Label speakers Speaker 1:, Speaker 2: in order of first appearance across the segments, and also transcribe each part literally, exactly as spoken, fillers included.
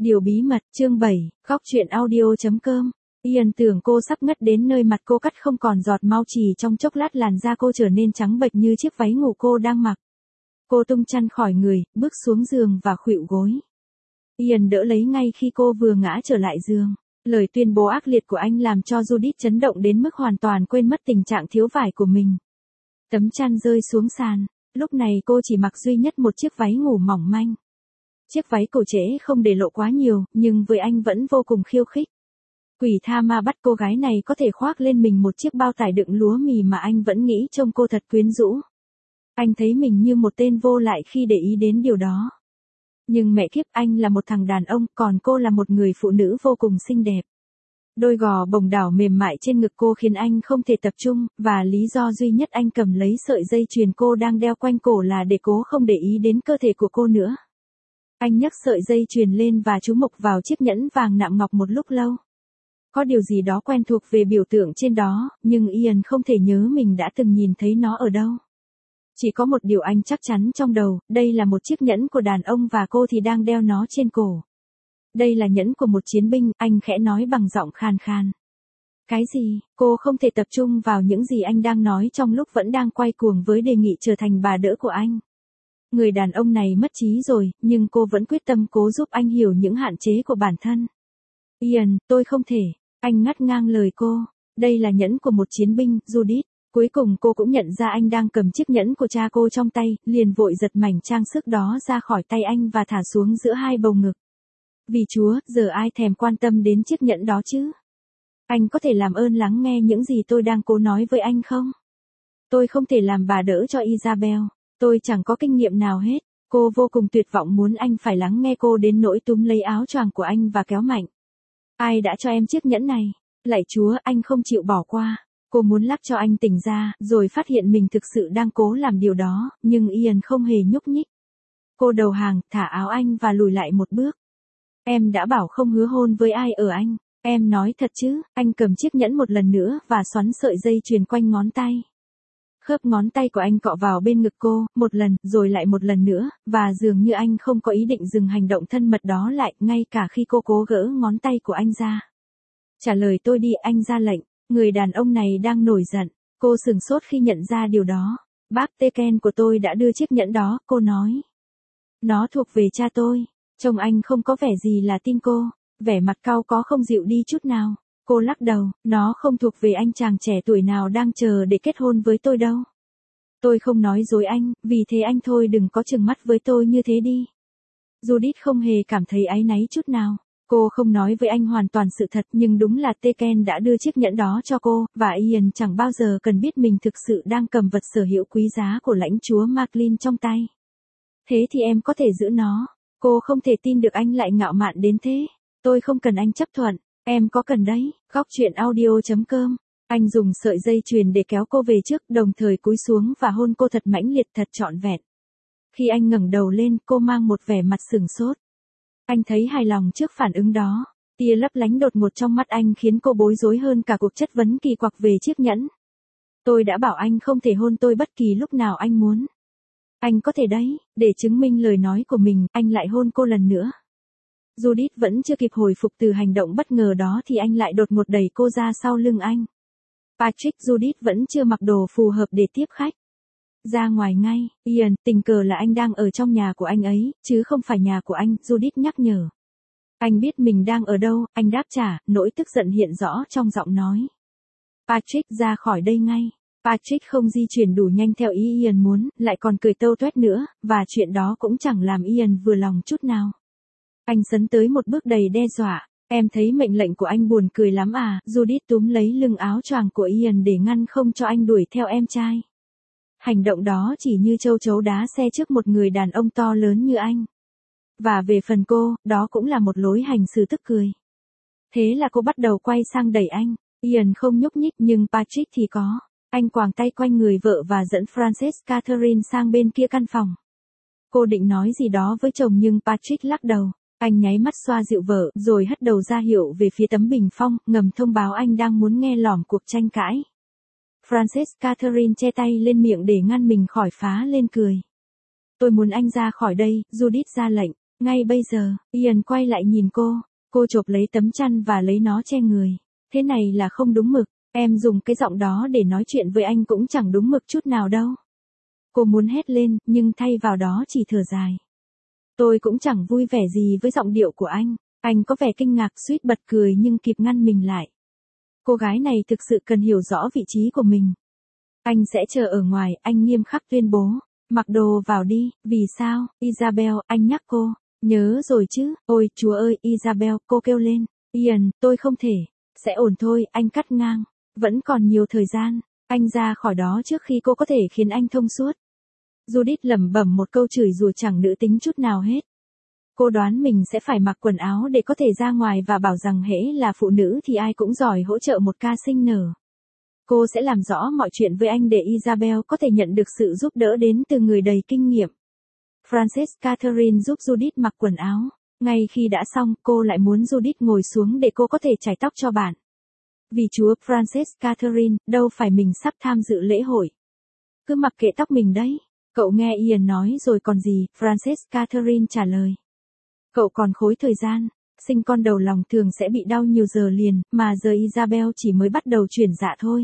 Speaker 1: Điều bí mật, chương bảy, góc truyện audio.com. Ian tưởng cô sắp ngất đến nơi, mặt cô cắt không còn giọt máu, chỉ trong chốc lát làn da cô trở nên trắng bệch như chiếc váy ngủ cô đang mặc. Cô tung chăn khỏi người, bước xuống giường và khuỵu gối. Ian đỡ lấy ngay khi cô vừa ngã trở lại giường. Lời tuyên bố ác liệt của anh làm cho Judith chấn động đến mức hoàn toàn quên mất tình trạng thiếu vải của mình. Tấm chăn rơi xuống sàn, lúc này cô chỉ mặc duy nhất một chiếc váy ngủ mỏng manh. Chiếc váy cổ trễ không để lộ quá nhiều, nhưng với anh vẫn vô cùng khiêu khích. Quỷ tha ma bắt cô gái này có thể khoác lên mình một chiếc bao tải đựng lúa mì mà anh vẫn nghĩ trông cô thật quyến rũ. Anh thấy mình như một tên vô lại khi để ý đến điều đó. Nhưng mẹ kiếp, anh là một thằng đàn ông, còn cô là một người phụ nữ vô cùng xinh đẹp. Đôi gò bồng đảo mềm mại trên ngực cô khiến anh không thể tập trung, và lý do duy nhất anh cầm lấy sợi dây chuyền cô đang đeo quanh cổ là để cố không để ý đến cơ thể của cô nữa. Anh nhấc sợi dây chuyền lên và chú mục vào chiếc nhẫn vàng nạm ngọc một lúc lâu. Có điều gì đó quen thuộc về biểu tượng trên đó, nhưng Ian không thể nhớ mình đã từng nhìn thấy nó ở đâu. Chỉ có một điều anh chắc chắn trong đầu, đây là một chiếc nhẫn của đàn ông và cô thì đang đeo nó trên cổ. Đây là nhẫn của một chiến binh, anh khẽ nói bằng giọng khàn khàn. Cái gì? Cô không thể tập trung vào những gì anh đang nói trong lúc vẫn đang quay cuồng với đề nghị trở thành bà đỡ của anh. Người đàn ông này mất trí rồi, nhưng cô vẫn quyết tâm cố giúp anh hiểu những hạn chế của bản thân. Ian, tôi không thể. Anh ngắt ngang lời cô. Đây là nhẫn của một chiến binh, Judith. Cuối cùng cô cũng nhận ra anh đang cầm chiếc nhẫn của cha cô trong tay, liền vội giật mảnh trang sức đó ra khỏi tay anh và thả xuống giữa hai bầu ngực. Vì Chúa, giờ ai thèm quan tâm đến chiếc nhẫn đó chứ? Anh có thể làm ơn lắng nghe những gì tôi đang cố nói với anh không? Tôi không thể làm bà đỡ cho Isabel. Tôi chẳng có kinh nghiệm nào hết. Cô vô cùng tuyệt vọng muốn anh phải lắng nghe cô đến nỗi túm lấy áo choàng của anh và kéo mạnh. Ai đã cho em chiếc nhẫn này? Lạy Chúa, anh không chịu bỏ qua. Cô muốn lắc cho anh tỉnh ra, rồi phát hiện mình thực sự đang cố làm điều đó, nhưng Ian không hề nhúc nhích. Cô đầu hàng, thả áo anh và lùi lại một bước. Em đã bảo không hứa hôn với ai ở anh. Em nói thật chứ? Anh cầm chiếc nhẫn một lần nữa và xoắn sợi dây chuyền quanh ngón tay. Khớp ngón tay của anh cọ vào bên ngực cô, một lần, rồi lại một lần nữa, và dường như anh không có ý định dừng hành động thân mật đó lại, ngay cả khi cô cố gỡ ngón tay của anh ra. Trả lời tôi đi, anh ra lệnh. Người đàn ông này đang nổi giận. Cô sửng sốt khi nhận ra điều đó. Bác Teken của tôi đã đưa chiếc nhẫn đó, cô nói. Nó thuộc về cha tôi. Trông anh không có vẻ gì là tin cô. Vẻ mặt cau có không dịu đi chút nào. Cô lắc đầu, nó không thuộc về anh chàng trẻ tuổi nào đang chờ để kết hôn với tôi đâu. Tôi không nói dối anh, vì thế anh thôi đừng có chừng mắt với tôi như thế đi. Judith không hề cảm thấy áy náy chút nào. Cô không nói với anh hoàn toàn sự thật, nhưng đúng là Teken đã đưa chiếc nhẫn đó cho cô, và Ian chẳng bao giờ cần biết mình thực sự đang cầm vật sở hữu quý giá của lãnh chúa Maclean trong tay. Thế thì em có thể giữ nó. Cô không thể tin được anh lại ngạo mạn đến thế. Tôi không cần anh chấp thuận. Em có cần đấy. Góc truyện audio.com. Anh dùng sợi dây chuyền để kéo cô về trước, đồng thời cúi xuống và hôn cô thật mãnh liệt, thật trọn vẹn. Khi anh ngẩng đầu lên, cô mang một vẻ mặt sửng sốt. Anh thấy hài lòng trước phản ứng đó. Tia lấp lánh đột ngột trong mắt anh khiến cô bối rối hơn cả cuộc chất vấn kỳ quặc về chiếc nhẫn. Tôi đã bảo anh không thể hôn tôi bất kỳ lúc nào anh muốn. Anh có thể đấy. Để chứng minh lời nói của mình, anh lại hôn cô lần nữa. Judith vẫn chưa kịp hồi phục từ hành động bất ngờ đó thì anh lại đột ngột đẩy cô ra sau lưng anh. Patrick, Judith vẫn chưa mặc đồ phù hợp để tiếp khách. Ra ngoài ngay. Ian, tình cờ là anh đang ở trong nhà của anh ấy, chứ không phải nhà của anh, Judith nhắc nhở. Anh biết mình đang ở đâu, anh đáp trả, nỗi tức giận hiện rõ trong giọng nói. Patrick, ra khỏi đây ngay. Patrick không di chuyển đủ nhanh theo ý Ian muốn, lại còn cười tâu tuét nữa, và chuyện đó cũng chẳng làm Ian vừa lòng chút nào. Anh sấn tới một bước đầy đe dọa. Em thấy mệnh lệnh của anh buồn cười lắm à? Judith túm lấy lưng áo choàng của Ian để ngăn không cho anh đuổi theo em trai. Hành động đó chỉ như châu chấu đá xe trước một người đàn ông to lớn như anh. Và về phần cô, đó cũng là một lối hành xử tức cười. Thế là cô bắt đầu quay sang đẩy anh. Ian không nhúc nhích nhưng Patrick thì có. Anh quàng tay quanh người vợ và dẫn Frances Catherine sang bên kia căn phòng. Cô định nói gì đó với chồng nhưng Patrick lắc đầu. Anh nháy mắt xoa dịu vợ, rồi hất đầu ra hiệu về phía tấm bình phong, ngầm thông báo anh đang muốn nghe lỏm cuộc tranh cãi. Frances Catherine che tay lên miệng để ngăn mình khỏi phá lên cười. Tôi muốn anh ra khỏi đây, Judith ra lệnh. Ngay bây giờ, Ian quay lại nhìn cô. Cô chộp lấy tấm chăn và lấy nó che người. Thế này là không đúng mực. Em dùng cái giọng đó để nói chuyện với anh cũng chẳng đúng mực chút nào đâu. Cô muốn hét lên, nhưng thay vào đó chỉ thở dài. Tôi cũng chẳng vui vẻ gì với giọng điệu của anh. Anh có vẻ kinh ngạc suýt bật cười nhưng kịp ngăn mình lại. Cô gái này thực sự cần hiểu rõ vị trí của mình. Anh sẽ chờ ở ngoài, anh nghiêm khắc tuyên bố. Mặc đồ vào đi, vì sao, Isabel, anh nhắc cô. Nhớ rồi chứ, ôi chúa ơi, Isabel, cô kêu lên. Ian, tôi không thể. Sẽ ổn thôi, anh cắt ngang. Vẫn còn nhiều thời gian, anh ra khỏi đó trước khi cô có thể khiến anh thông suốt. Judith lẩm bẩm một câu chửi rủa chẳng nữ tính chút nào hết. Cô đoán mình sẽ phải mặc quần áo để có thể ra ngoài và bảo rằng hễ là phụ nữ thì ai cũng giỏi hỗ trợ một ca sinh nở. Cô sẽ làm rõ mọi chuyện với anh để Isabel có thể nhận được sự giúp đỡ đến từ người đầy kinh nghiệm. Frances Catherine giúp Judith mặc quần áo. Ngay khi đã xong, cô lại muốn Judith ngồi xuống để cô có thể chải tóc cho bạn. Vì chúa Frances Catherine, đâu phải mình sắp tham dự lễ hội. Cứ mặc kệ tóc mình đấy. Cậu nghe Ian nói rồi còn gì, Frances Catherine trả lời. Cậu còn khối thời gian, sinh con đầu lòng thường sẽ bị đau nhiều giờ liền, mà giờ Isabel chỉ mới bắt đầu chuyển dạ thôi.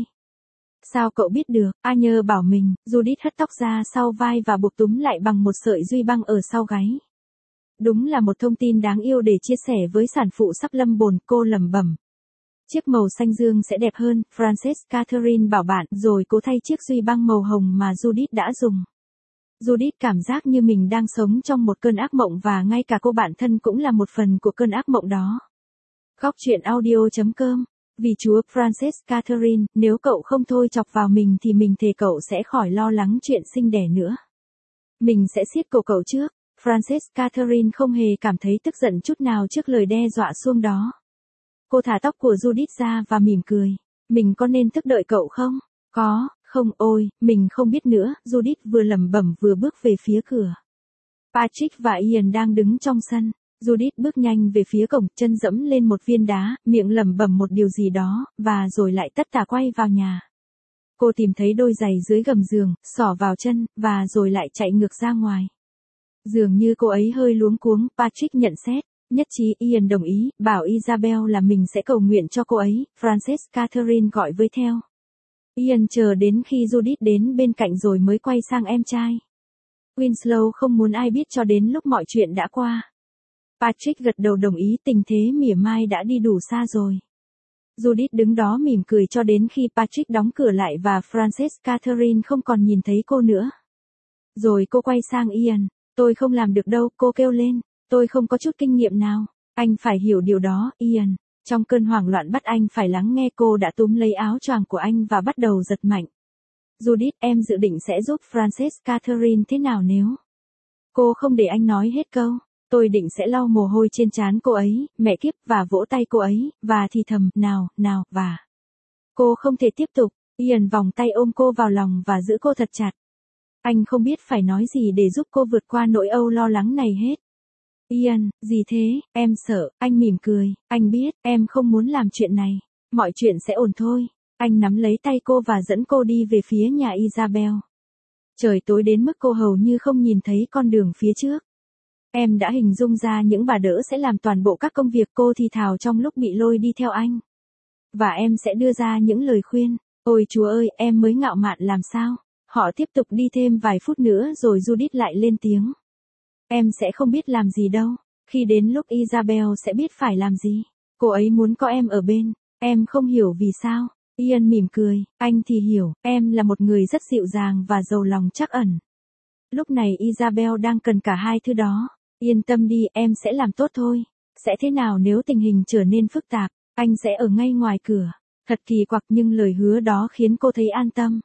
Speaker 1: Sao cậu biết được, Anya bảo mình, Judith hất tóc ra sau vai và buộc túm lại bằng một sợi duy băng ở sau gáy. Đúng là một thông tin đáng yêu để chia sẻ với sản phụ sắp lâm bồn, cô lẩm bẩm. Chiếc màu xanh dương sẽ đẹp hơn, Frances Catherine bảo bạn, rồi cô thay chiếc duy băng màu hồng mà Judith đã dùng. Judith cảm giác như mình đang sống trong một cơn ác mộng và ngay cả cô bạn thân cũng là một phần của cơn ác mộng đó. Góc truyện audio chấm com. Vì chúa Frances Catherine, nếu cậu không thôi chọc vào mình thì mình thề cậu sẽ khỏi lo lắng chuyện sinh đẻ nữa. Mình sẽ siết cổ cậu trước. Frances Catherine không hề cảm thấy tức giận chút nào trước lời đe dọa xuông đó. Cô thả tóc của Judith ra và mỉm cười. Mình có nên thức đợi cậu không? Có, không, ôi, mình không biết nữa, Judith vừa lẩm bẩm vừa bước về phía cửa. Patrick và Ian đang đứng trong sân. Judith bước nhanh về phía cổng, chân dẫm lên một viên đá, miệng lẩm bẩm một điều gì đó, và rồi lại tất tả quay vào nhà. Cô tìm thấy đôi giày dưới gầm giường, xỏ vào chân, và rồi lại chạy ngược ra ngoài. Dường như cô ấy hơi luống cuống, Patrick nhận xét. Nhất trí Ian đồng ý, bảo Isabel là mình sẽ cầu nguyện cho cô ấy, Frances Catherine gọi với theo. Ian chờ đến khi Judith đến bên cạnh rồi mới quay sang em trai. Winslow không muốn ai biết cho đến lúc mọi chuyện đã qua. Patrick gật đầu đồng ý, tình thế mỉa mai đã đi đủ xa rồi. Judith đứng đó mỉm cười cho đến khi Patrick đóng cửa lại và Frances Catherine không còn nhìn thấy cô nữa. Rồi cô quay sang Ian, tôi không làm được đâu, cô kêu lên. Tôi không có chút kinh nghiệm nào. Anh phải hiểu điều đó, Ian. Trong cơn hoảng loạn bắt anh phải lắng nghe, cô đã túm lấy áo choàng của anh và bắt đầu giật mạnh. Judith, em dự định sẽ giúp Frances Catherine thế nào nếu? Cô không để anh nói hết câu. Tôi định sẽ lau mồ hôi trên trán cô ấy, mẹ kiếp, và vỗ tay cô ấy, và thì thầm, nào, nào, và. Cô không thể tiếp tục. Ian vòng tay ôm cô vào lòng và giữ cô thật chặt. Anh không biết phải nói gì để giúp cô vượt qua nỗi âu lo lắng này hết. Ian, gì thế, em sợ, anh mỉm cười, anh biết, em không muốn làm chuyện này. Mọi chuyện sẽ ổn thôi. Anh nắm lấy tay cô và dẫn cô đi về phía nhà Isabel. Trời tối đến mức cô hầu như không nhìn thấy con đường phía trước. Em đã hình dung ra những bà đỡ sẽ làm toàn bộ các công việc, cô thì thào trong lúc bị lôi đi theo anh. Và em sẽ đưa ra những lời khuyên. Ôi chúa ơi, em mới ngạo mạn làm sao? Họ tiếp tục đi thêm vài phút nữa rồi Judith lại lên tiếng. Em sẽ không biết làm gì đâu. Khi đến lúc Isabel sẽ biết phải làm gì. Cô ấy muốn có em ở bên. Em không hiểu vì sao. Ian mỉm cười, anh thì hiểu, em là một người rất dịu dàng và giàu lòng trắc ẩn. Lúc này Isabel đang cần cả hai thứ đó. Yên tâm đi, em sẽ làm tốt thôi. Sẽ thế nào nếu tình hình trở nên phức tạp, anh sẽ ở ngay ngoài cửa. Thật kỳ quặc nhưng lời hứa đó khiến cô thấy an tâm.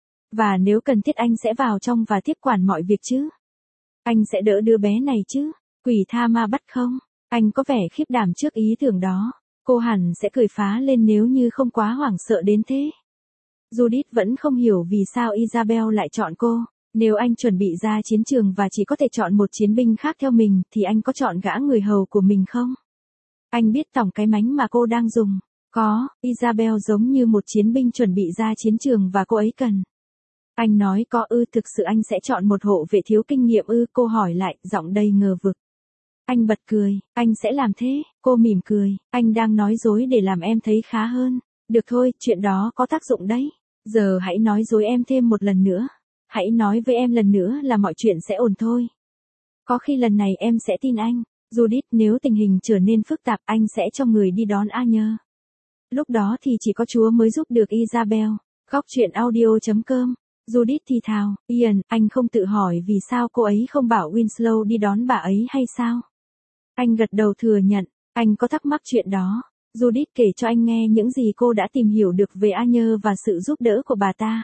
Speaker 1: Và nếu cần thiết anh sẽ vào trong và tiếp quản mọi việc chứ. Anh sẽ đỡ đứa bé này chứ. Quỷ tha ma bắt không? Anh có vẻ khiếp đảm trước ý tưởng đó. Cô hẳn sẽ cười phá lên nếu như không quá hoảng sợ đến thế. Judith vẫn không hiểu vì sao Isabel lại chọn cô. Nếu anh chuẩn bị ra chiến trường và chỉ có thể chọn một chiến binh khác theo mình, thì anh có chọn gã người hầu của mình không? Anh biết tổng cái mánh mà cô đang dùng. Có, Isabel giống như một chiến binh chuẩn bị ra chiến trường và cô ấy cần. Anh nói có ư, thực sự anh sẽ chọn một hộ vệ thiếu kinh nghiệm ư, cô hỏi lại, giọng đầy ngờ vực. Anh bật cười, anh sẽ làm thế, cô mỉm cười, anh đang nói dối để làm em thấy khá hơn. Được thôi, chuyện đó có tác dụng đấy. Giờ hãy nói dối em thêm một lần nữa. Hãy nói với em lần nữa là mọi chuyện sẽ ổn thôi. Có khi lần này em sẽ tin anh. Judith, nếu tình hình trở nên phức tạp anh sẽ cho người đi đón Anya. Lúc đó thì chỉ có Chúa mới giúp được Isabel. Góc truyện audio chấm com. Judith thì thào, Ian, anh không tự hỏi vì sao cô ấy không bảo Winslow đi đón bà ấy hay sao? Anh gật đầu thừa nhận, anh có thắc mắc chuyện đó. Judith kể cho anh nghe những gì cô đã tìm hiểu được về Anya và sự giúp đỡ của bà ta.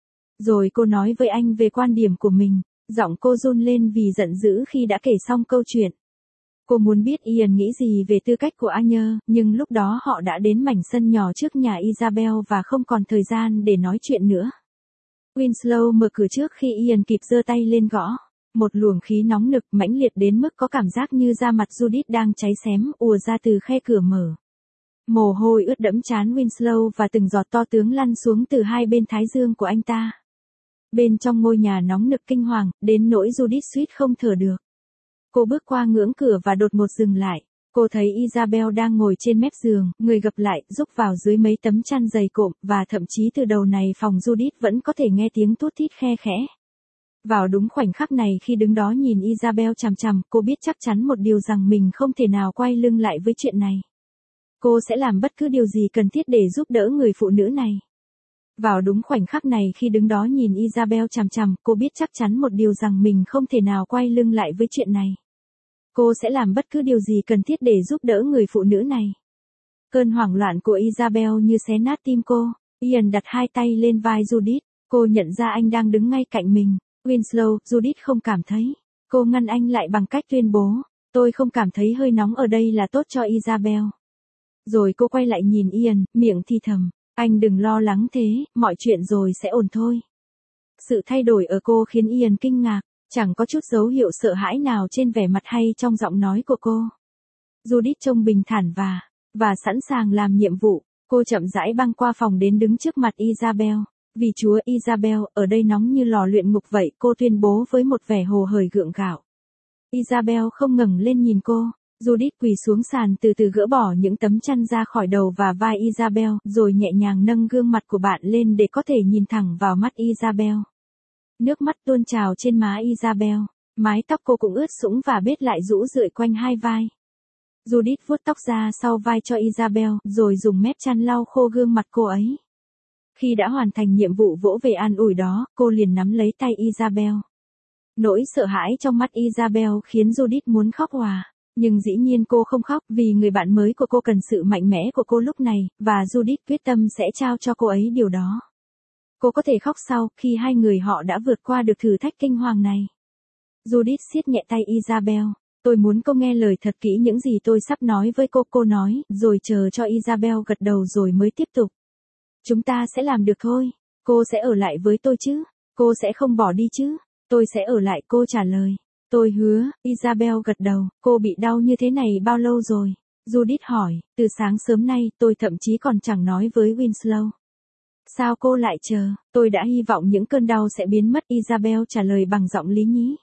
Speaker 1: Rồi cô nói với anh về quan điểm của mình, giọng cô run lên vì giận dữ khi đã kể xong câu chuyện. Cô muốn biết Ian nghĩ gì về tư cách của Anya, nhưng lúc đó họ đã đến mảnh sân nhỏ trước nhà Isabel và không còn thời gian để nói chuyện nữa. Winslow mở cửa trước khi Ian kịp giơ tay lên gõ. Một luồng khí nóng nực mãnh liệt đến mức có cảm giác như da mặt Judith đang cháy xém ùa ra từ khe cửa mở. Mồ hôi ướt đẫm trán Winslow và từng giọt to tướng lăn xuống từ hai bên thái dương của anh ta. Bên trong ngôi nhà nóng nực kinh hoàng, đến nỗi Judith suýt không thở được. Cô bước qua ngưỡng cửa và đột ngột dừng lại. Cô thấy Isabel đang ngồi trên mép giường, người gập lại, rúc vào dưới mấy tấm chăn dày cộm, và thậm chí từ đầu này phòng Judith vẫn có thể nghe tiếng thút thít khe khẽ. Vào đúng khoảnh khắc này khi đứng đó nhìn Isabel chằm chằm, cô biết chắc chắn một điều rằng mình không thể nào quay lưng lại với chuyện này. Cô sẽ làm bất cứ điều gì cần thiết để giúp đỡ người phụ nữ này. Vào đúng khoảnh khắc này khi đứng đó nhìn Isabel chằm chằm, cô biết chắc chắn một điều rằng mình không thể nào quay lưng lại với chuyện này. Cô sẽ làm bất cứ điều gì cần thiết để giúp đỡ người phụ nữ này. Cơn hoảng loạn của Isabel như xé nát tim cô. Ian đặt hai tay lên vai Judith. Cô nhận ra anh đang đứng ngay cạnh mình. Winslow, Judith không cảm thấy. Cô ngăn anh lại bằng cách tuyên bố. Tôi không cảm thấy hơi nóng ở đây là tốt cho Isabel. Rồi cô quay lại nhìn Ian, miệng thì thầm. Anh đừng lo lắng thế, mọi chuyện rồi sẽ ổn thôi. Sự thay đổi ở cô khiến Ian kinh ngạc. Chẳng có chút dấu hiệu sợ hãi nào trên vẻ mặt hay trong giọng nói của cô. Judith trông bình thản và, và sẵn sàng làm nhiệm vụ. Cô chậm rãi băng qua phòng đến đứng trước mặt Isabel. Vì Chúa Isabel, ở đây nóng như lò luyện ngục vậy, cô tuyên bố với một vẻ hồ hởi gượng gạo. Isabel không ngẩng lên nhìn cô. Judith quỳ xuống sàn từ từ gỡ bỏ những tấm chăn ra khỏi đầu và vai Isabel, rồi nhẹ nhàng nâng gương mặt của bạn lên để có thể nhìn thẳng vào mắt Isabel. Nước mắt tuôn trào trên má Isabel, mái tóc cô cũng ướt sũng và bết lại rũ rượi quanh hai vai. Judith vuốt tóc ra sau vai cho Isabel, rồi dùng mép chăn lau khô gương mặt cô ấy. Khi đã hoàn thành nhiệm vụ vỗ về an ủi đó, cô liền nắm lấy tay Isabel. Nỗi sợ hãi trong mắt Isabel khiến Judith muốn khóc òa. Nhưng dĩ nhiên cô không khóc vì người bạn mới của cô cần sự mạnh mẽ của cô lúc này, và Judith quyết tâm sẽ trao cho cô ấy điều đó. Cô có thể khóc sau khi hai người họ đã vượt qua được thử thách kinh hoàng này. Judith siết nhẹ tay Isabel. Tôi muốn cô nghe lời thật kỹ những gì tôi sắp nói với cô, cô nói, rồi chờ cho Isabel gật đầu rồi mới tiếp tục. Chúng ta sẽ làm được thôi. Cô sẽ ở lại với tôi chứ? Cô sẽ không bỏ đi chứ? Tôi sẽ ở lại, cô trả lời. Tôi hứa, Isabel gật đầu. Cô bị đau như thế này bao lâu rồi? Judith hỏi, từ sáng sớm nay, tôi thậm chí còn chẳng nói với Winslow. Sao cô lại chờ? Tôi đã hy vọng những cơn đau sẽ biến mất, Isabel trả lời bằng giọng lý nhí.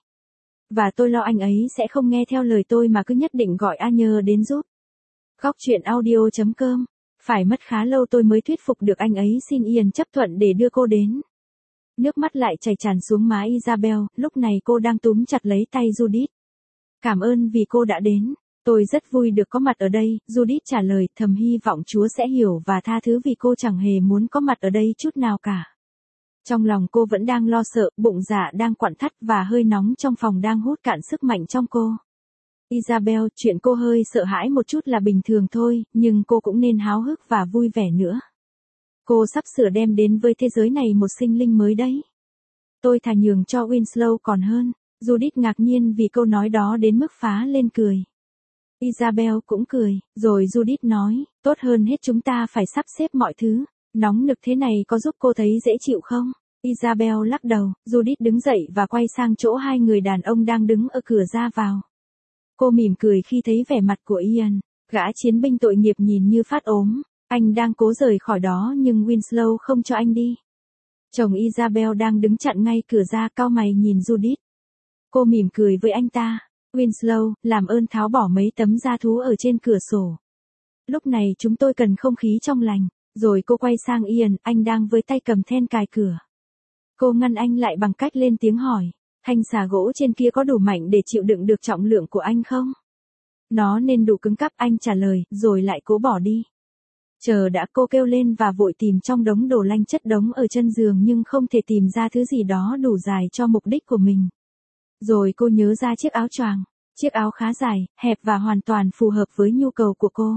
Speaker 1: Và tôi lo anh ấy sẽ không nghe theo lời tôi mà cứ nhất định gọi Anya đến giúp. Góc truyện audio chấm com. Phải mất khá lâu tôi mới thuyết phục được anh ấy xin Ian chấp thuận để đưa cô đến. Nước mắt lại chảy tràn xuống má Isabel, lúc này cô đang túm chặt lấy tay Judith. Cảm ơn vì cô đã đến. Tôi rất vui được có mặt ở đây, Judith trả lời, thầm hy vọng Chúa sẽ hiểu và tha thứ vì cô chẳng hề muốn có mặt ở đây chút nào cả. Trong lòng cô vẫn đang lo sợ, bụng dạ đang quặn thắt và hơi nóng trong phòng đang hút cạn sức mạnh trong cô. Isabel, chuyện cô hơi sợ hãi một chút là bình thường thôi, nhưng cô cũng nên háo hức và vui vẻ nữa. Cô sắp sửa đem đến với thế giới này một sinh linh mới đấy. Tôi thà nhường cho Winslow còn hơn. Judith ngạc nhiên vì câu nói đó đến mức phá lên cười. Isabel cũng cười, rồi Judith nói, tốt hơn hết chúng ta phải sắp xếp mọi thứ. Nóng nực thế này có giúp cô thấy dễ chịu không? Isabel lắc đầu, Judith đứng dậy và quay sang chỗ hai người đàn ông đang đứng ở cửa ra vào. Cô mỉm cười khi thấy vẻ mặt của Ian, gã chiến binh tội nghiệp nhìn như phát ốm. Anh đang cố rời khỏi đó nhưng Winslow không cho anh đi. Chồng Isabel đang đứng chặn ngay cửa ra cau mày nhìn Judith. Cô mỉm cười với anh ta. Winslow, làm ơn tháo bỏ mấy tấm da thú ở trên cửa sổ. Lúc này chúng tôi cần không khí trong lành. Rồi cô quay sang Ian, anh đang với tay cầm then cài cửa. Cô ngăn anh lại bằng cách lên tiếng hỏi, thanh xà gỗ trên kia có đủ mạnh để chịu đựng được trọng lượng của anh không? Nó nên đủ cứng cáp, anh trả lời, rồi lại cố bỏ đi. Chờ đã, cô kêu lên và vội tìm trong đống đồ lanh chất đống ở chân giường nhưng không thể tìm ra thứ gì đó đủ dài cho mục đích của mình. Rồi cô nhớ ra chiếc áo choàng, chiếc áo khá dài, hẹp và hoàn toàn phù hợp với nhu cầu của cô.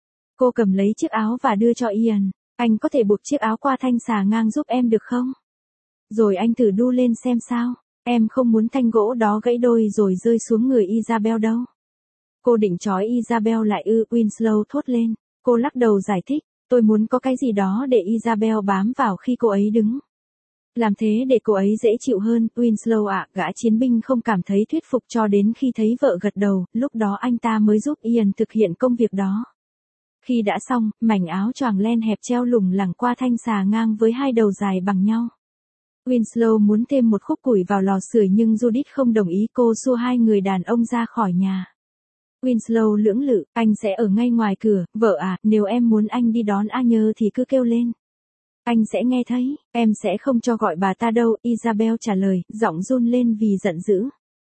Speaker 1: Cô cầm lấy chiếc áo và đưa cho Ian, anh có thể buộc chiếc áo qua thanh xà ngang giúp em được không? Rồi anh thử đu lên xem sao, em không muốn thanh gỗ đó gãy đôi rồi rơi xuống người Isabel đâu. Cô định trói Isabel lại ư? Winslow thốt lên. Cô lắc đầu giải thích, tôi muốn có cái gì đó để Isabel bám vào khi cô ấy đứng. Làm thế để cô ấy dễ chịu hơn, Winslow ạ. Gã chiến binh không cảm thấy thuyết phục cho đến khi thấy vợ gật đầu, lúc đó anh ta mới giúp Ian thực hiện công việc đó. Khi đã xong, mảnh áo choàng len hẹp treo lủng lẳng qua thanh xà ngang với hai đầu dài bằng nhau. Winslow muốn thêm một khúc củi vào lò sưởi nhưng Judith không đồng ý, cô xua hai người đàn ông ra khỏi nhà. Winslow lưỡng lự, anh sẽ ở ngay ngoài cửa, vợ à, nếu em muốn anh đi đón A Nhơ thì cứ kêu lên. Anh sẽ nghe thấy, em sẽ không cho gọi bà ta đâu, Isabel trả lời, giọng run lên vì giận dữ.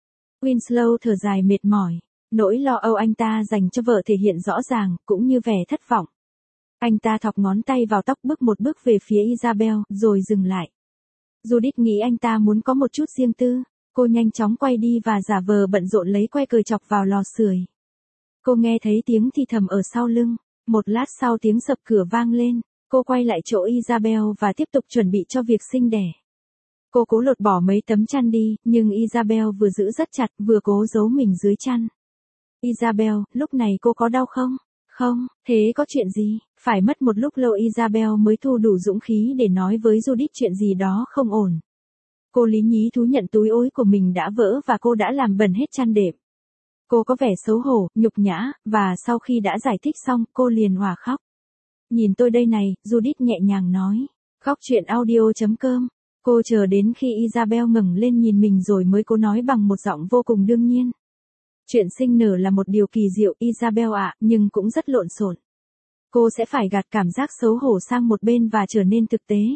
Speaker 1: Winslow thở dài mệt mỏi, nỗi lo âu anh ta dành cho vợ thể hiện rõ ràng, cũng như vẻ thất vọng. Anh ta thọc ngón tay vào tóc bước một bước về phía Isabel, rồi dừng lại. Judith nghĩ anh ta muốn có một chút riêng tư, cô nhanh chóng quay đi và giả vờ bận rộn lấy que cời chọc vào lò sưởi. Cô nghe thấy tiếng thì thầm ở sau lưng, một lát sau tiếng sập cửa vang lên, cô quay lại chỗ Isabel và tiếp tục chuẩn bị cho việc sinh đẻ. Cô cố lột bỏ mấy tấm chăn đi, nhưng Isabel vừa giữ rất chặt, vừa cố giấu mình dưới chăn. Isabel, lúc này cô có đau không? Không, thế có chuyện gì? Phải mất một lúc lâu Isabel mới thu đủ dũng khí để nói với Judith chuyện gì đó không ổn. Cô lý nhí thú nhận túi ối của mình đã vỡ và cô đã làm bẩn hết chăn đệm. Cô có vẻ xấu hổ, nhục nhã, và sau khi đã giải thích xong, cô liền òa khóc. Nhìn tôi đây này, Judith nhẹ nhàng nói. Khóc chuyện audio chấm com. Cô chờ đến khi Isabel ngẩng lên nhìn mình rồi mới cố nói bằng một giọng vô cùng đương nhiên. Chuyện sinh nở là một điều kỳ diệu Isabel ạ, nhưng cũng rất lộn xộn. Cô sẽ phải gạt cảm giác xấu hổ sang một bên và trở nên thực tế.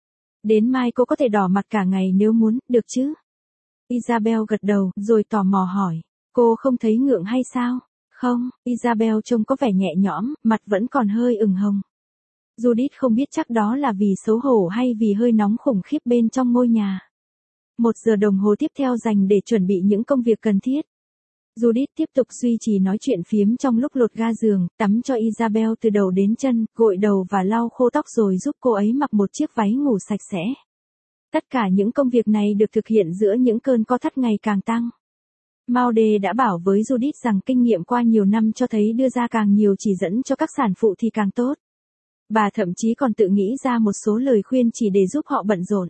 Speaker 1: Đến mai cô có thể đỏ mặt cả ngày nếu muốn, được chứ? Isabel gật đầu, rồi tò mò hỏi. Cô không thấy ngượng hay sao? Không, Isabel trông có vẻ nhẹ nhõm, mặt vẫn còn hơi ửng hồng. Judith không biết chắc đó là vì xấu hổ hay vì hơi nóng khủng khiếp bên trong ngôi nhà. Một giờ đồng hồ tiếp theo dành để chuẩn bị những công việc cần thiết. Judith tiếp tục duy trì nói chuyện phiếm trong lúc lột ga giường, tắm cho Isabel từ đầu đến chân, gội đầu và lau khô tóc rồi giúp cô ấy mặc một chiếc váy ngủ sạch sẽ. Tất cả những công việc này được thực hiện giữa những cơn co thắt ngày càng tăng. Maude đã bảo với Judith rằng kinh nghiệm qua nhiều năm cho thấy đưa ra càng nhiều chỉ dẫn cho các sản phụ thì càng tốt. Bà thậm chí còn tự nghĩ ra một số lời khuyên chỉ để giúp họ bận rộn.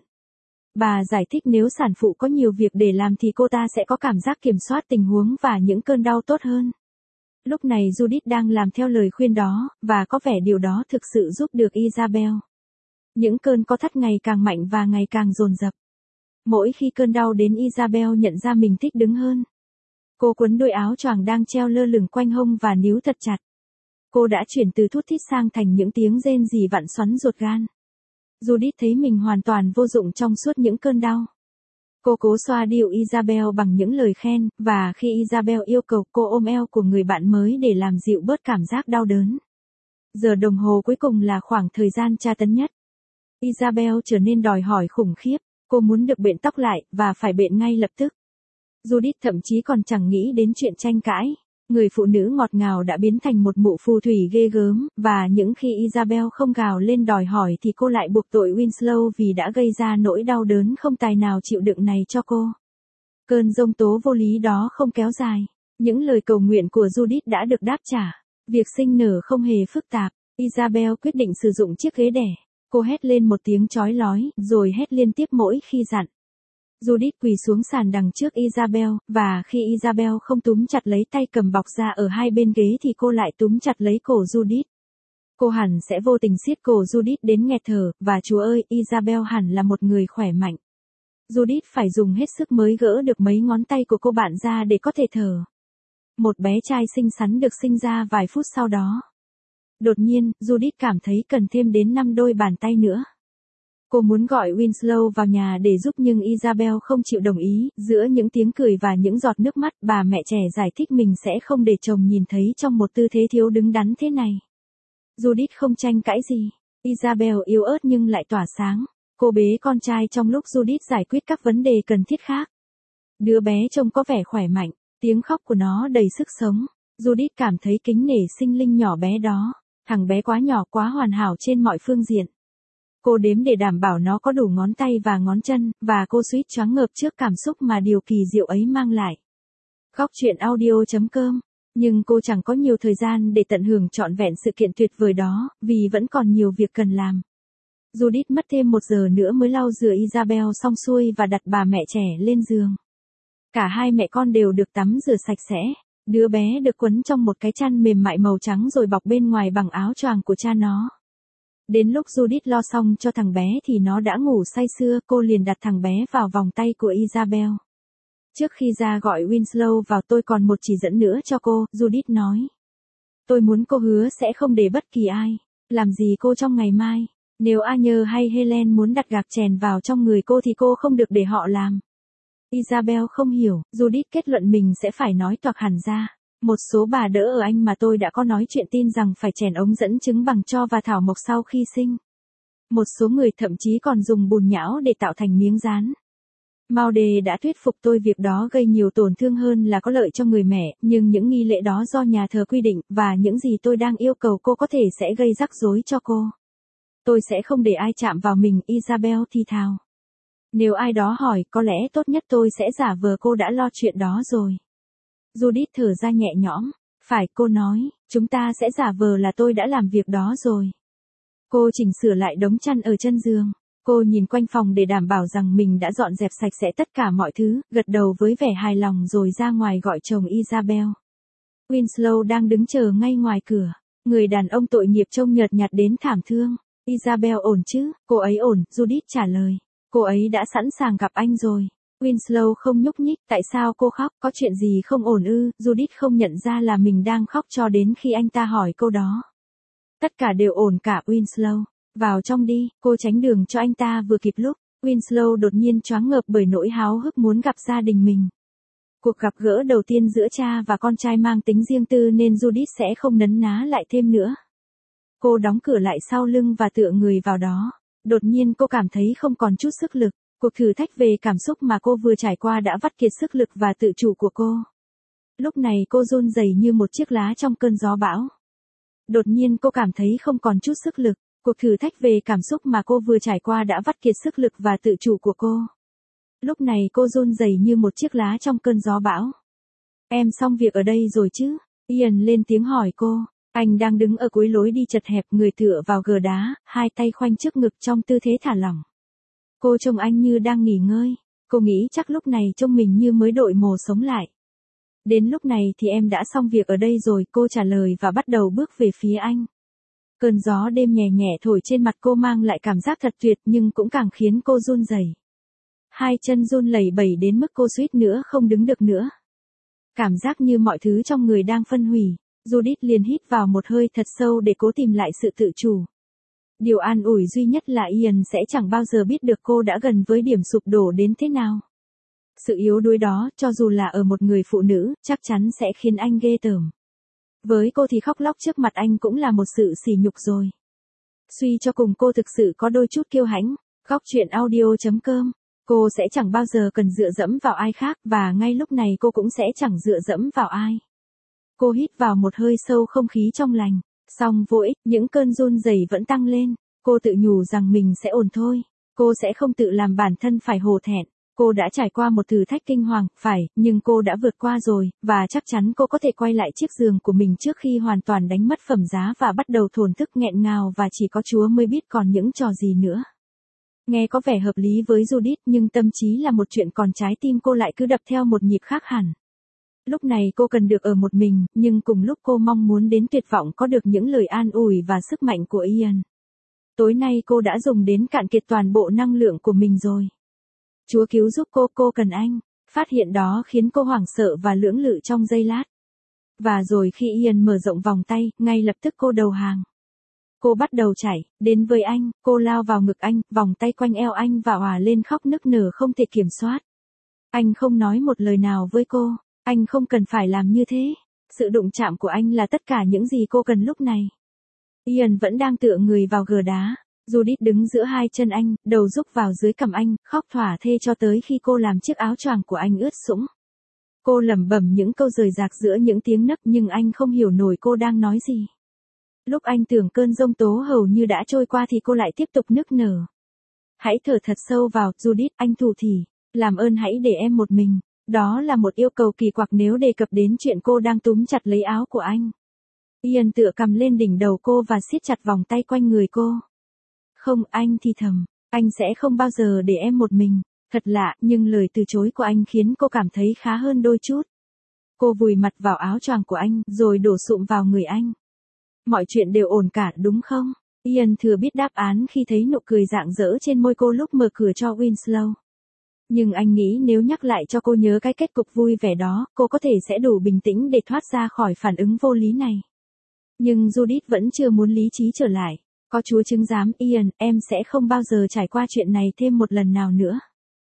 Speaker 1: Bà giải thích nếu sản phụ có nhiều việc để làm thì cô ta sẽ có cảm giác kiểm soát tình huống và những cơn đau tốt hơn. Lúc này Judith đang làm theo lời khuyên đó, và có vẻ điều đó thực sự giúp được Isabel. Những cơn co thắt ngày càng mạnh và ngày càng dồn dập. Mỗi khi cơn đau đến Isabel nhận ra mình thích đứng hơn. Cô quấn đôi áo choàng đang treo lơ lửng quanh hông và níu thật chặt. Cô đã chuyển từ thút thít sang thành những tiếng rên rỉ vặn xoắn ruột gan. Judith thấy mình hoàn toàn vô dụng trong suốt những cơn đau. Cô cố xoa dịu Isabel bằng những lời khen, và khi Isabel yêu cầu cô ôm eo của người bạn mới để làm dịu bớt cảm giác đau đớn. Giờ đồng hồ cuối cùng là khoảng thời gian tra tấn nhất. Isabel trở nên đòi hỏi khủng khiếp, cô muốn được bện tóc lại, và phải bện ngay lập tức. Judith thậm chí còn chẳng nghĩ đến chuyện tranh cãi. Người phụ nữ ngọt ngào đã biến thành một mụ phù thủy ghê gớm, và những khi Isabel không gào lên đòi hỏi thì cô lại buộc tội Winslow vì đã gây ra nỗi đau đớn không tài nào chịu đựng này cho cô. Cơn giông tố vô lý đó không kéo dài. Những lời cầu nguyện của Judith đã được đáp trả. Việc sinh nở không hề phức tạp. Isabel quyết định sử dụng chiếc ghế đẻ. Cô hét lên một tiếng chói lói, rồi hét liên tiếp mỗi khi dặn. Judith quỳ xuống sàn đằng trước Isabel, và khi Isabel không túm chặt lấy tay cầm bọc ra ở hai bên ghế thì cô lại túm chặt lấy cổ Judith. Cô hẳn sẽ vô tình siết cổ Judith đến nghẹt thở, và Chúa ơi, Isabel hẳn là một người khỏe mạnh. Judith phải dùng hết sức mới gỡ được mấy ngón tay của cô bạn ra để có thể thở. Một bé trai xinh xắn được sinh ra vài phút sau đó. Đột nhiên, Judith cảm thấy cần thêm đến năm đôi bàn tay nữa. Cô muốn gọi Winslow vào nhà để giúp nhưng Isabel không chịu đồng ý, giữa những tiếng cười và những giọt nước mắt, bà mẹ trẻ giải thích mình sẽ không để chồng nhìn thấy trong một tư thế thiếu đứng đắn thế này. Judith không tranh cãi gì. Isabel yếu ớt nhưng lại tỏa sáng. Cô bế con trai trong lúc Judith giải quyết các vấn đề cần thiết khác. Đứa bé trông có vẻ khỏe mạnh, tiếng khóc của nó đầy sức sống. Judith cảm thấy kính nể sinh linh nhỏ bé đó. Thằng bé quá nhỏ quá hoàn hảo trên mọi phương diện. Cô đếm để đảm bảo nó có đủ ngón tay và ngón chân, và cô suýt choáng ngợp trước cảm xúc mà điều kỳ diệu ấy mang lại. Góc truyện audio chấm com. Nhưng cô chẳng có nhiều thời gian để tận hưởng trọn vẹn sự kiện tuyệt vời đó, vì vẫn còn nhiều việc cần làm. Judith mất thêm một giờ nữa mới lau rửa Isabel xong xuôi và đặt bà mẹ trẻ lên giường. Cả hai mẹ con đều được tắm rửa sạch sẽ. Đứa bé được quấn trong một cái chăn mềm mại màu trắng rồi bọc bên ngoài bằng áo choàng của cha nó. Đến lúc Judith lo xong cho thằng bé thì nó đã ngủ say sưa, cô liền đặt thằng bé vào vòng tay của Isabel. Trước khi ra gọi Winslow vào tôi còn một chỉ dẫn nữa cho cô, Judith nói. Tôi muốn cô hứa sẽ không để bất kỳ ai làm gì cô trong ngày mai. Nếu Anya hay Helen muốn đặt gạc chèn vào trong người cô thì cô không được để họ làm. Isabel không hiểu, Judith kết luận mình sẽ phải nói toạc hẳn ra. Một số bà đỡ ở Anh mà tôi đã có nói chuyện tin rằng phải chèn ống dẫn trứng bằng tro và thảo mộc sau khi sinh. Một số người thậm chí còn dùng bùn nhão để tạo thành miếng dán. Maude đã thuyết phục tôi việc đó gây nhiều tổn thương hơn là có lợi cho người mẹ, nhưng những nghi lễ đó do nhà thờ quy định, và những gì tôi đang yêu cầu cô có thể sẽ gây rắc rối cho cô. Tôi sẽ không để ai chạm vào mình, Isabel thì thào. Nếu ai đó hỏi, có lẽ tốt nhất tôi sẽ giả vờ cô đã lo chuyện đó rồi. Judith thở ra nhẹ nhõm. Phải, cô nói, chúng ta sẽ giả vờ là tôi đã làm việc đó rồi. Cô chỉnh sửa lại đống chăn ở chân giường. Cô nhìn quanh phòng để đảm bảo rằng mình đã dọn dẹp sạch sẽ tất cả mọi thứ, gật đầu với vẻ hài lòng rồi ra ngoài gọi chồng Isabel. Winslow đang đứng chờ ngay ngoài cửa. Người đàn ông tội nghiệp trông nhợt nhạt đến thảm thương. Isabel ổn chứ? Cô ấy ổn, Judith trả lời. Cô ấy đã sẵn sàng gặp anh rồi. Winslow không nhúc nhích, tại sao cô khóc, có chuyện gì không ổn ư? Judith không nhận ra là mình đang khóc cho đến khi anh ta hỏi câu đó. Tất cả đều ổn cả, Winslow. Vào trong đi, cô tránh đường cho anh ta vừa kịp lúc. Winslow đột nhiên choáng ngợp bởi nỗi háo hức muốn gặp gia đình mình. Cuộc gặp gỡ đầu tiên giữa cha và con trai mang tính riêng tư nên Judith sẽ không nấn ná lại thêm nữa. Cô đóng cửa lại sau lưng và tựa người vào đó. Đột nhiên cô cảm thấy không còn chút sức lực. Cuộc thử thách về cảm xúc mà cô vừa trải qua đã vắt kiệt sức lực và tự chủ của cô. Lúc này cô run rẩy như một chiếc lá trong cơn gió bão. Đột nhiên cô cảm thấy không còn chút sức lực. Cuộc thử thách về cảm xúc mà cô vừa trải qua đã vắt kiệt sức lực và tự chủ của cô. Lúc này cô run rẩy như một chiếc lá trong cơn gió bão. Em xong việc ở đây rồi chứ? Ian lên tiếng hỏi cô. Anh đang đứng ở cuối lối đi chật hẹp, người tựa vào gờ đá, hai tay khoanh trước ngực trong tư thế thả lỏng. Cô trông anh như đang nghỉ ngơi. Cô nghĩ chắc lúc này trông mình như mới đội mồ sống lại. Đến lúc này thì em đã xong việc ở đây rồi, cô trả lời và bắt đầu bước về phía anh. Cơn gió đêm nhẹ nhẹ thổi trên mặt cô mang lại cảm giác thật tuyệt nhưng cũng càng khiến cô run rẩy. Hai chân run lẩy bẩy đến mức cô suýt nữa không đứng được nữa. Cảm giác như mọi thứ trong người đang phân hủy. Judith liền hít vào một hơi thật sâu để cố tìm lại sự tự chủ. Điều an ủi duy nhất là Ian sẽ chẳng bao giờ biết được cô đã gần với điểm sụp đổ đến thế nào. Sự yếu đuối đó, cho dù là ở một người phụ nữ, chắc chắn sẽ khiến anh ghê tởm. Với cô thì khóc lóc trước mặt anh cũng là một sự sỉ nhục rồi. Suy cho cùng cô thực sự có đôi chút kiêu hãnh. Góc truyện audio chấm com. Cô sẽ chẳng bao giờ cần dựa dẫm vào ai khác và ngay lúc này cô cũng sẽ chẳng dựa dẫm vào ai. Cô hít vào một hơi sâu không khí trong lành. Song vô ích, những cơn run rẩy vẫn tăng lên. Cô tự nhủ rằng mình sẽ ổn thôi. Cô sẽ không tự làm bản thân phải hổ thẹn. Cô đã trải qua một thử thách kinh hoàng, phải, nhưng cô đã vượt qua rồi, và chắc chắn cô có thể quay lại chiếc giường của mình trước khi hoàn toàn đánh mất phẩm giá và bắt đầu thổn thức nghẹn ngào và chỉ có Chúa mới biết còn những trò gì nữa. Nghe có vẻ hợp lý với Judith nhưng tâm trí là một chuyện còn trái tim cô lại cứ đập theo một nhịp khác hẳn. Lúc này cô cần được ở một mình, nhưng cùng lúc cô mong muốn đến tuyệt vọng có được những lời an ủi và sức mạnh của Ian. Tối nay cô đã dùng đến cạn kiệt toàn bộ năng lượng của mình rồi. Chúa cứu giúp cô, cô cần anh. Phát hiện đó khiến cô hoảng sợ và lưỡng lự trong giây lát. Và rồi khi Ian mở rộng vòng tay, ngay lập tức cô đầu hàng. Cô bắt đầu chạy, đến với anh, cô lao vào ngực anh, vòng tay quanh eo anh và òa lên khóc nức nở không thể kiểm soát. Anh không nói một lời nào với cô, anh không cần phải làm như thế. Sự đụng chạm của anh là tất cả những gì cô cần lúc này. Ian vẫn đang tựa người vào gờ đá. Judith đứng giữa hai chân anh, đầu rúc vào dưới cằm anh, khóc thỏa thê cho tới khi cô làm chiếc áo choàng của anh ướt sũng. Cô lẩm bẩm những câu rời rạc giữa những tiếng nấc nhưng anh không hiểu nổi cô đang nói gì. Lúc anh tưởng cơn giông tố hầu như đã trôi qua thì cô lại tiếp tục nức nở. Hãy thở thật sâu vào, Judith, anh thủ thỉ. Làm ơn hãy để em một mình. Đó là một yêu cầu kỳ quặc nếu đề cập đến chuyện cô đang túm chặt lấy áo của anh. Ian tựa cầm lên đỉnh đầu cô và siết chặt vòng tay quanh người cô. Không, anh thì thầm, anh sẽ không bao giờ để em một mình. Thật lạ, nhưng lời từ chối của anh khiến cô cảm thấy khá hơn đôi chút. Cô vùi mặt vào áo choàng của anh, rồi đổ sụm vào người anh. Mọi chuyện đều ổn cả, đúng không? Ian thừa biết đáp án khi thấy nụ cười rạng rỡ trên môi cô lúc mở cửa cho Winslow. Nhưng anh nghĩ nếu nhắc lại cho cô nhớ cái kết cục vui vẻ đó, cô có thể sẽ đủ bình tĩnh để thoát ra khỏi phản ứng vô lý này. Nhưng Judith vẫn chưa muốn lý trí trở lại. Có Chúa chứng giám, Ian, em sẽ không bao giờ trải qua chuyện này thêm một lần nào nữa.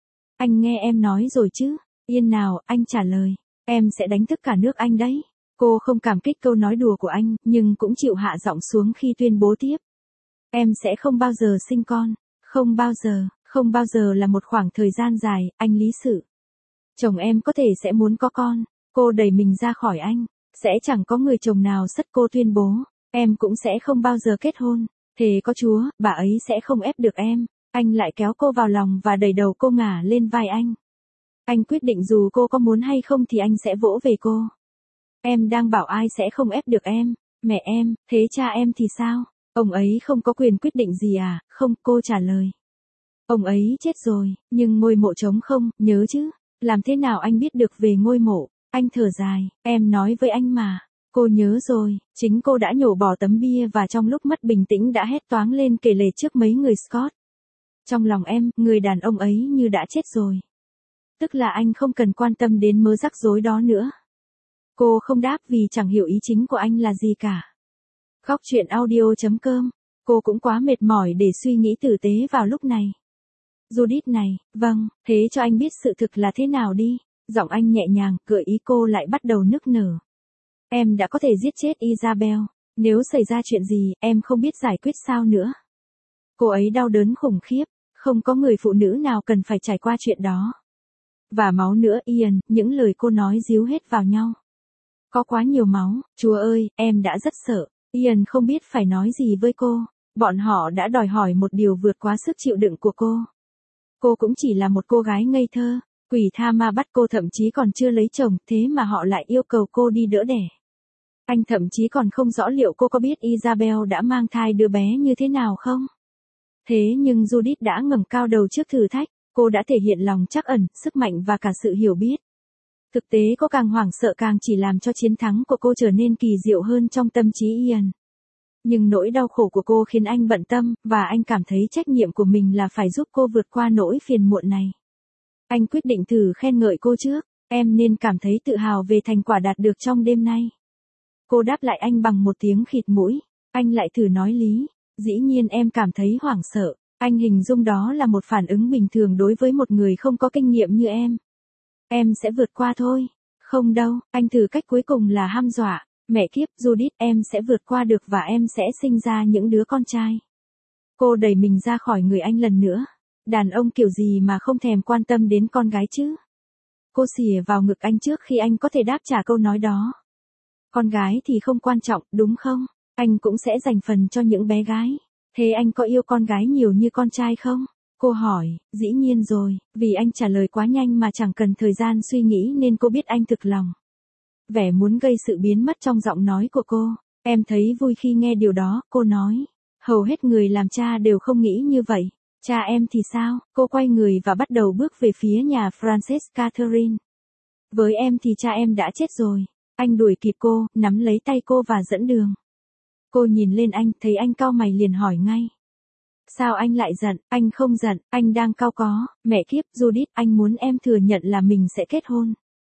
Speaker 1: Anh nghe em nói rồi chứ? Ian nào, anh trả lời. Em sẽ đánh thức cả nước Anh đấy. Cô không cảm kích câu nói đùa của anh, nhưng cũng chịu hạ giọng xuống khi tuyên bố tiếp. Em sẽ không bao giờ sinh con. Không bao giờ, không bao giờ là một khoảng thời gian dài, anh lý sự. Chồng em có thể sẽ muốn có con. Cô đẩy mình ra khỏi anh. Sẽ chẳng có người chồng nào sất cô tuyên bố. Em cũng sẽ không bao giờ kết hôn. Thề có Chúa, bà ấy sẽ không ép được em. Anh lại kéo cô vào lòng và đẩy đầu cô ngả lên vai anh. Anh quyết định dù cô có muốn hay không thì anh sẽ vỗ về cô. Em đang bảo ai sẽ không ép được em? Mẹ em, thế cha em thì sao? Ông ấy không có quyền quyết định gì à? Không, cô trả lời. Ông ấy chết rồi, nhưng ngôi mộ trống không, nhớ chứ? Làm thế nào anh biết được về ngôi mộ? Anh thở dài, em nói với anh mà. Cô nhớ rồi, chính cô đã nhổ bỏ tấm bia và trong lúc mất bình tĩnh đã hét toáng lên kể lể trước mấy người Scott. Trong lòng em, người đàn ông ấy như đã chết rồi. Tức là anh không cần quan tâm đến mớ rắc rối đó nữa. Cô không đáp vì chẳng hiểu ý chính của anh là gì cả. Góc truyện audio chấm com. Cô cũng quá mệt mỏi để suy nghĩ tử tế vào lúc này. Judith này, vâng, thế cho anh biết sự thực là thế nào đi. Giọng anh nhẹ nhàng, gợi ý cô lại bắt đầu nức nở. Em đã có thể giết chết Isabel. Nếu xảy ra chuyện gì, em không biết giải quyết sao nữa. Cô ấy đau đớn khủng khiếp. Không có người phụ nữ nào cần phải trải qua chuyện đó. Và máu nữa, Ian, những lời cô nói díu hết vào nhau. Có quá nhiều máu, Chúa ơi, em đã rất sợ. Ian không biết phải nói gì với cô. Bọn họ đã đòi hỏi một điều vượt quá sức chịu đựng của cô. Cô cũng chỉ là một cô gái ngây thơ. Quỷ tha ma bắt cô thậm chí còn chưa lấy chồng, thế mà họ lại yêu cầu cô đi đỡ đẻ. Anh thậm chí còn không rõ liệu cô có biết Isabel đã mang thai đứa bé như thế nào không? Thế nhưng Judith đã ngẩng cao đầu trước thử thách. Cô đã thể hiện lòng trắc ẩn, sức mạnh và cả sự hiểu biết. Thực tế cô càng hoảng sợ càng chỉ làm cho chiến thắng của cô trở nên kỳ diệu hơn trong tâm trí Ian. Nhưng nỗi đau khổ của cô khiến anh bận tâm, và anh cảm thấy trách nhiệm của mình là phải giúp cô vượt qua nỗi phiền muộn này. Anh quyết định thử khen ngợi cô trước. Em nên cảm thấy tự hào về thành quả đạt được trong đêm nay. Cô đáp lại anh bằng một tiếng khịt mũi. Anh lại thử nói lý. Dĩ nhiên em cảm thấy hoảng sợ. Anh hình dung đó là một phản ứng bình thường đối với một người không có kinh nghiệm như em. Em sẽ vượt qua thôi. Không đâu, anh thử cách cuối cùng là hăm dọa. Mẹ kiếp, Judith, em sẽ vượt qua được và em sẽ sinh ra những đứa con trai. Cô đẩy mình ra khỏi người anh lần nữa. Đàn ông kiểu gì mà không thèm quan tâm đến con gái chứ? Cô xìa vào ngực anh trước khi anh có thể đáp trả câu nói đó. Con gái thì không quan trọng, đúng không? Anh cũng sẽ dành phần cho những bé gái. Thế anh có yêu con gái nhiều như con trai không? Cô hỏi, dĩ nhiên rồi, vì anh trả lời quá nhanh mà chẳng cần thời gian suy nghĩ nên cô biết anh thực lòng. Vẻ muốn gây sự biến mất trong giọng nói của cô. Em thấy vui khi nghe điều đó, cô nói. Hầu hết người làm cha đều không nghĩ như vậy. Cha em thì sao? Cô quay người và bắt đầu bước về phía nhà Frances Catherine. Với em thì cha em đã chết rồi. Anh đuổi kịp cô, nắm lấy tay cô và dẫn đường. Cô nhìn lên anh, thấy anh cau mày liền hỏi ngay. Sao anh lại giận? Anh không giận, anh đang cau có. Mẹ kiếp, Judith, anh muốn em thừa nhận là mình sẽ kết hôn.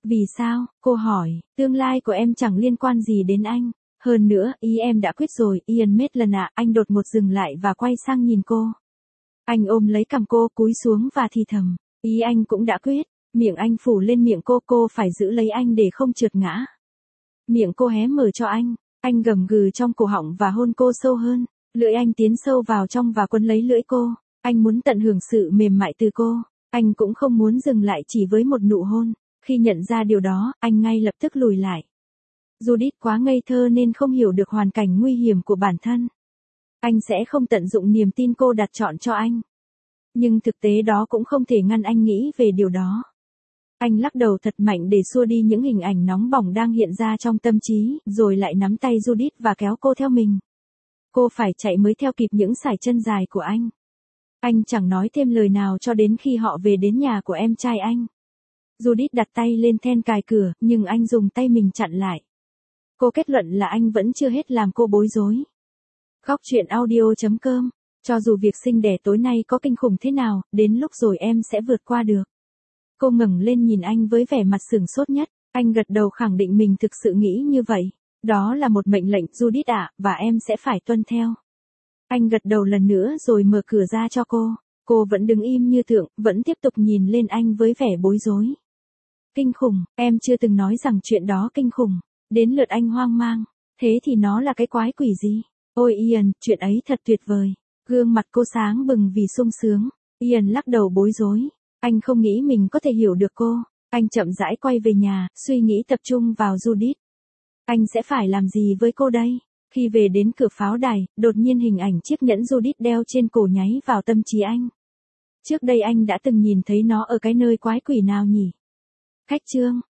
Speaker 1: Vì sao? Cô hỏi, tương lai của em chẳng liên quan gì đến anh. Hơn nữa, ý em đã quyết rồi, Ian Maitland ạ. Anh đột ngột dừng lại và quay sang nhìn cô. Anh ôm lấy cằm cô, cúi xuống và thì thầm. Ý anh cũng đã quyết. Miệng anh phủ lên miệng cô, cô phải giữ lấy anh để không trượt ngã. Miệng cô hé mở cho anh. Anh gầm gừ trong cổ họng và hôn cô sâu hơn. Lưỡi anh tiến sâu vào trong và quấn lấy lưỡi cô. Anh muốn tận hưởng sự mềm mại từ cô. Anh cũng không muốn dừng lại chỉ với một nụ hôn. Khi nhận ra điều đó, anh ngay lập tức lùi lại. Judith quá ngây thơ nên không hiểu được hoàn cảnh nguy hiểm của bản thân. Anh sẽ không tận dụng niềm tin cô đặt chọn cho anh. Nhưng thực tế đó cũng không thể ngăn anh nghĩ về điều đó. Anh lắc đầu thật mạnh để xua đi những hình ảnh nóng bỏng đang hiện ra trong tâm trí, rồi lại nắm tay Judith và kéo cô theo mình. Cô phải chạy mới theo kịp những sải chân dài của anh. Anh chẳng nói thêm lời nào cho đến khi họ về đến nhà của em trai anh. Judith đặt tay lên then cài cửa, nhưng anh dùng tay mình chặn lại. Cô kết luận là anh vẫn chưa hết làm cô bối rối. Khóc chuyện audio chấm com. Cho dù việc sinh đẻ tối nay có kinh khủng thế nào, đến lúc rồi em sẽ vượt qua được. Cô ngẩng lên nhìn anh với vẻ mặt sửng sốt nhất. Anh gật đầu khẳng định mình thực sự nghĩ như vậy. Đó là một mệnh lệnh, Judith ạ, và em sẽ phải tuân theo. Anh gật đầu lần nữa rồi mở cửa ra cho cô. Cô vẫn đứng im như tượng, vẫn tiếp tục nhìn lên anh với vẻ bối rối. Kinh khủng, em chưa từng nói rằng chuyện đó kinh khủng. Đến lượt anh hoang mang. Thế thì nó là cái quái quỷ gì? Ôi Ian, chuyện ấy thật tuyệt vời. Gương mặt cô sáng bừng vì sung sướng. Ian lắc đầu bối rối. Anh không nghĩ mình có thể hiểu được cô. Anh chậm rãi quay về nhà, suy nghĩ tập trung vào Judith. Anh sẽ phải làm gì với cô đây? Khi về đến cửa pháo đài, đột nhiên hình ảnh chiếc nhẫn Judith đeo trên cổ nháy vào tâm trí anh. Trước đây anh đã từng nhìn thấy nó ở cái nơi quái quỷ nào nhỉ? Khách chương.